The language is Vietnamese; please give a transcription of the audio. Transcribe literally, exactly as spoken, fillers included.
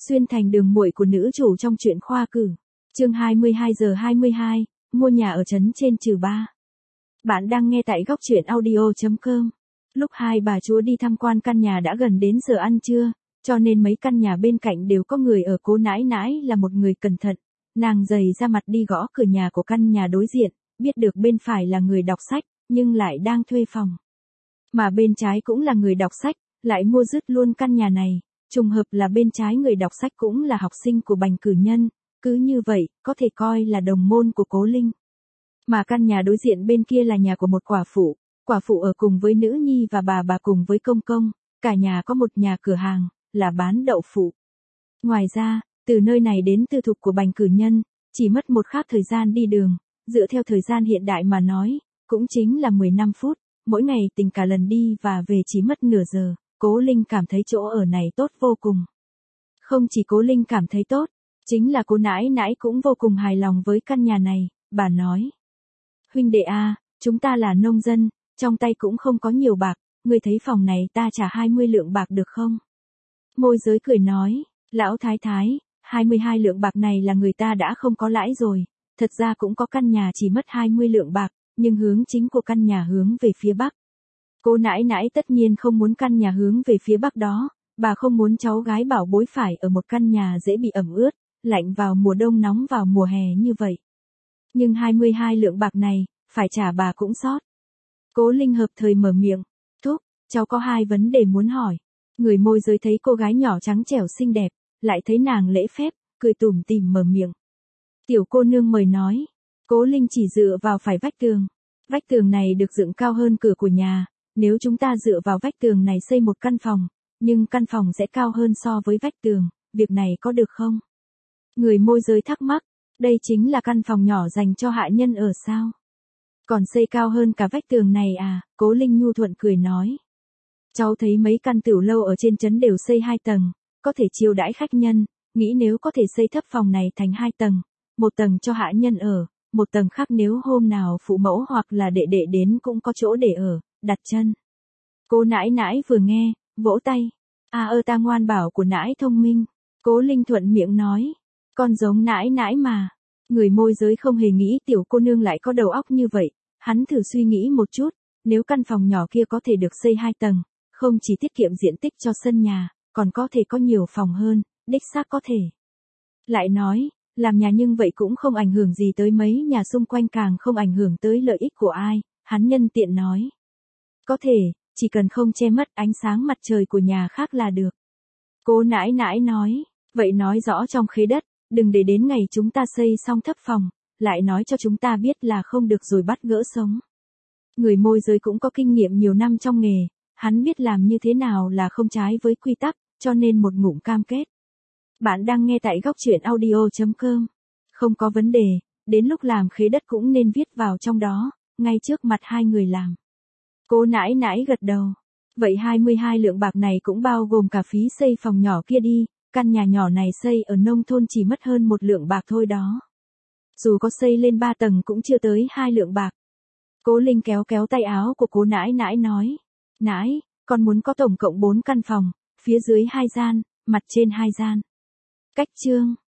Xuyên thành đường muội của nữ chủ trong truyện khoa cử. Chương hai mươi hai giờ hai mươi hai, mua nhà ở trấn trên trừ ba. Bạn đang nghe tại góc truyện audio chấm com. Lúc hai bà chúa đi tham quan căn nhà đã gần đến giờ ăn trưa, cho nên mấy căn nhà bên cạnh đều có người ở. Cố nãi nãi là một người cẩn thận, nàng dày ra mặt đi gõ cửa nhà của căn nhà đối diện, biết được bên phải là người đọc sách, nhưng lại đang thuê phòng. Mà bên trái cũng là người đọc sách, lại mua dứt luôn căn nhà này. Trùng hợp là bên trái người đọc sách cũng là học sinh của Bành Cử Nhân, cứ như vậy, có thể coi là đồng môn của Cố Linh. Mà căn nhà đối diện bên kia là nhà của một quả phụ, quả phụ ở cùng với nữ nhi và bà bà cùng với công công, cả nhà có một nhà cửa hàng, là bán đậu phụ. Ngoài ra, từ nơi này đến tư thục của Bành Cử Nhân, chỉ mất một khắc thời gian đi đường, dựa theo thời gian hiện đại mà nói, cũng chính là mười lăm phút, mỗi ngày tính cả lần đi và về chỉ mất nửa giờ. Cố Linh cảm thấy chỗ ở này tốt vô cùng. Không chỉ Cố Linh cảm thấy tốt, chính là cô nãi nãi cũng vô cùng hài lòng với căn nhà này, bà nói. Huynh đệ a, chúng ta là nông dân, trong tay cũng không có nhiều bạc, ngươi thấy phòng này ta trả hai mươi lượng bạc được không? Môi giới cười nói, lão thái thái, hai mươi hai lượng bạc này là người ta đã không có lãi rồi, thật ra cũng có căn nhà chỉ mất hai mươi lượng bạc, nhưng hướng chính của căn nhà hướng về phía bắc. Cô nãi nãi tất nhiên không muốn căn nhà hướng về phía bắc đó, bà không muốn cháu gái bảo bối phải ở một căn nhà dễ bị ẩm ướt, lạnh vào mùa đông nóng vào mùa hè như vậy. Nhưng hai mươi hai lượng bạc này, phải trả bà cũng sót. Cố Linh hợp thời mở miệng, thúc, cháu có hai vấn đề muốn hỏi. Người môi giới thấy cô gái nhỏ trắng trẻo xinh đẹp, lại thấy nàng lễ phép, cười tủm tỉm mở miệng. Tiểu cô nương mời nói. Cố Linh chỉ dựa vào phải vách tường. Vách tường này được dựng cao hơn cửa của nhà. Nếu chúng ta dựa vào vách tường này xây một căn phòng, nhưng căn phòng sẽ cao hơn so với vách tường, việc này có được không? Người môi giới thắc mắc, đây chính là căn phòng nhỏ dành cho hạ nhân ở sao? Còn xây cao hơn cả vách tường này à? Cố Linh nhu thuận cười nói. Cháu thấy mấy căn tửu lâu ở trên trấn đều xây hai tầng, có thể chiêu đãi khách nhân, nghĩ nếu có thể xây thấp phòng này thành hai tầng, một tầng cho hạ nhân ở, một tầng khác nếu hôm nào phụ mẫu hoặc là đệ đệ đến cũng có chỗ để ở. Đặt chân. Cô nãi nãi vừa nghe, vỗ tay. À ơ ta ngoan bảo của nãi thông minh. Cố Linh thuận miệng nói. Con giống nãi nãi mà. Người môi giới không hề nghĩ tiểu cô nương lại có đầu óc như vậy. Hắn thử suy nghĩ một chút. Nếu căn phòng nhỏ kia có thể được xây hai tầng, không chỉ tiết kiệm diện tích cho sân nhà, còn có thể có nhiều phòng hơn, đích xác có thể. Lại nói, làm nhà nhưng vậy cũng không ảnh hưởng gì tới mấy nhà xung quanh, càng không ảnh hưởng tới lợi ích của ai. Hắn nhân tiện nói. Có thể, chỉ cần không che mất ánh sáng mặt trời của nhà khác là được. Cô nãi nãi nói, vậy nói rõ trong khế đất, đừng để đến ngày chúng ta xây xong thấp phòng, lại nói cho chúng ta biết là không được rồi bắt gỡ sống. Người môi giới cũng có kinh nghiệm nhiều năm trong nghề, hắn biết làm như thế nào là không trái với quy tắc, cho nên một ngụm cam kết. Bạn đang nghe tại góc truyện audio chấm com. Không có vấn đề, đến lúc làm khế đất cũng nên viết vào trong đó, ngay trước mặt hai người làm. Cô nãi nãi gật đầu. Vậy hai mươi hai lượng bạc này cũng bao gồm cả phí xây phòng nhỏ kia đi, căn nhà nhỏ này xây ở nông thôn chỉ mất hơn một lượng bạc thôi đó. Dù có xây lên ba tầng cũng chưa tới hai lượng bạc. Cố Linh kéo kéo tay áo của cô nãi nãi nói. Nãi, con muốn có tổng cộng bốn căn phòng, phía dưới hai gian, mặt trên hai gian. Cách chương.